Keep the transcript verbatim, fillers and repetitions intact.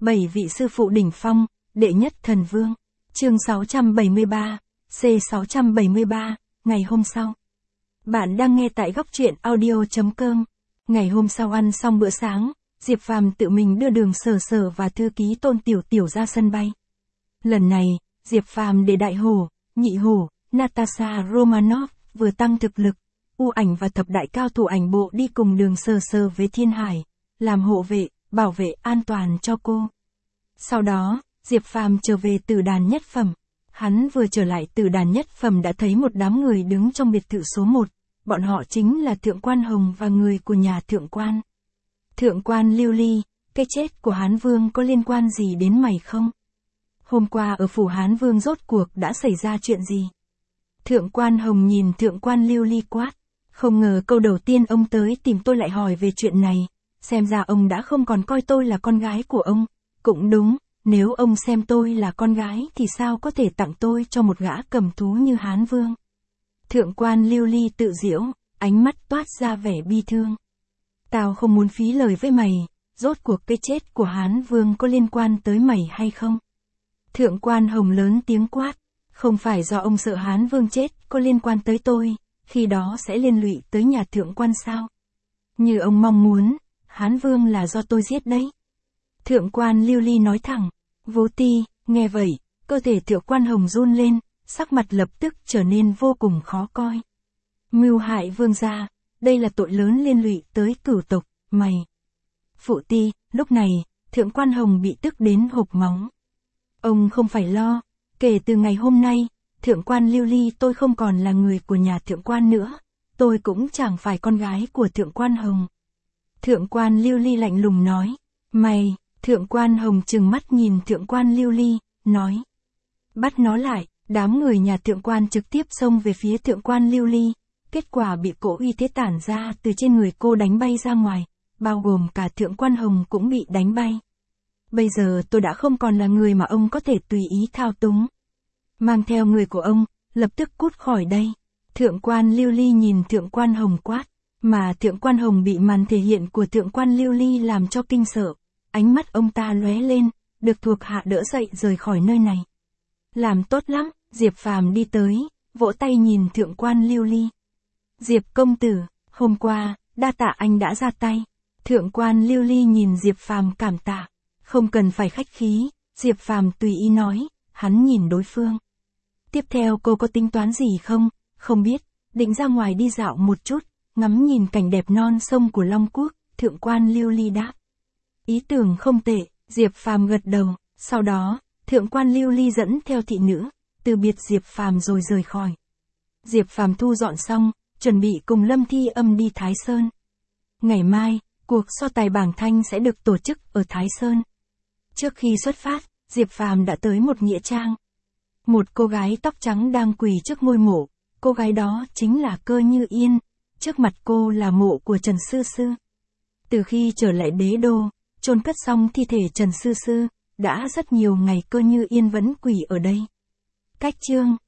bảy vị sư phụ đỉnh phong, đệ nhất thần vương. Chương sáu trăm bảy mươi ba, C sáu trăm bảy mươi ba, ngày hôm sau. Bạn đang nghe tại góc truyện audio chấm com. Ngày hôm sau ăn xong bữa sáng, Diệp Phàm tự mình đưa Đường Sở Sở và thư ký Tôn Tiểu Tiểu ra sân bay. Lần này, Diệp Phàm để Đại Hổ, Nhị Hổ, Natasha Romanoff vừa tăng thực lực, U Ảnh và thập đại cao thủ ảnh bộ đi cùng Đường Sở Sở với Thiên Hải, làm hộ vệ, bảo vệ an toàn cho cô. Sau đó, Diệp Phàm trở về Tử Đàn Nhất Phẩm. Hắn vừa trở lại Tử Đàn Nhất Phẩm đã thấy một đám người đứng trong biệt thự số một, bọn họ chính là Thượng quan Hồng và người của nhà Thượng quan. Thượng quan Lưu Ly, cái chết của Hán Vương có liên quan gì đến mày không? Hôm qua ở phủ Hán Vương rốt cuộc đã xảy ra chuyện gì? Thượng quan Hồng nhìn Thượng quan Lưu Ly quát, không ngờ câu đầu tiên ông tới tìm tôi lại hỏi về chuyện này, xem ra ông đã không còn coi tôi là con gái của ông. Cũng đúng, nếu ông xem tôi là con gái thì sao có thể tặng tôi cho một gã cầm thú như Hán Vương? Thượng quan Lưu Ly tự giễu, ánh mắt toát ra vẻ bi thương. Tao không muốn phí lời với mày, rốt cuộc cái chết của Hán Vương có liên quan tới mày hay không? Thượng quan Hồng lớn tiếng quát, không phải do ông sợ Hán Vương chết có liên quan tới tôi, khi đó sẽ liên lụy tới nhà Thượng quan sao? Như ông mong muốn, Hán Vương là do tôi giết đấy. Thượng quan Lưu Ly nói thẳng. Vô Ti, nghe vậy, cơ thể Thượng quan Hồng run lên, sắc mặt lập tức trở nên vô cùng khó coi. Mưu hại vương gia, đây là tội lớn liên lụy tới cửu tộc, mày. Phụ Ti, lúc này, Thượng quan Hồng bị tức đến hộc máu. Ông không phải lo, kể từ ngày hôm nay, Thượng quan Lưu Ly tôi không còn là người của nhà Thượng quan nữa, tôi cũng chẳng phải con gái của Thượng quan Hồng. Thượng quan Lưu Ly lạnh lùng nói, mày. Thượng quan Hồng trừng mắt nhìn Thượng quan Lưu Ly, nói. Bắt nó lại, đám người nhà Thượng quan trực tiếp xông về phía Thượng quan Lưu Ly, kết quả bị cỗ uy thế tản ra từ trên người cô đánh bay ra ngoài, bao gồm cả Thượng quan Hồng cũng bị đánh bay. Bây giờ tôi đã không còn là người mà ông có thể tùy ý thao túng. Mang theo người của ông, lập tức cút khỏi đây. Thượng quan Lưu Ly nhìn Thượng quan Hồng quát, mà Thượng quan Hồng bị màn thể hiện của Thượng quan Lưu Ly làm cho kinh sợ. Ánh mắt ông ta lóe lên, được thuộc hạ đỡ dậy rời khỏi nơi này. Làm tốt lắm, Diệp Phàm đi tới, vỗ tay nhìn Thượng quan Lưu Ly. Diệp công tử, hôm qua, đa tạ anh đã ra tay. Thượng quan Lưu Ly nhìn Diệp Phàm cảm tạ. Không cần phải khách khí, Diệp Phàm tùy ý nói, hắn nhìn đối phương. Tiếp theo cô có tính toán gì không? Không biết, định ra ngoài đi dạo một chút, ngắm nhìn cảnh đẹp non sông của Long Quốc, Thượng quan Lưu Ly đáp. Ý tưởng không tệ, Diệp Phàm gật đầu, sau đó, Thượng quan Lưu Ly dẫn theo thị nữ, từ biệt Diệp Phàm rồi rời khỏi. Diệp Phàm thu dọn xong, chuẩn bị cùng Lâm Thi Âm đi Thái Sơn. Ngày mai, cuộc so tài bảng thanh sẽ được tổ chức ở Thái Sơn. Trước khi xuất phát, Diệp Phàm đã tới một nghĩa trang. Một cô gái tóc trắng đang quỳ trước ngôi mộ, cô gái đó chính là Cơ Như Yên, trước mặt cô là mộ của Trần Sư Sư. Từ khi trở lại đế đô, chôn cất xong thi thể Trần Sư Sư, đã rất nhiều ngày Cơ Như Yên vẫn quỳ ở đây. Cách chương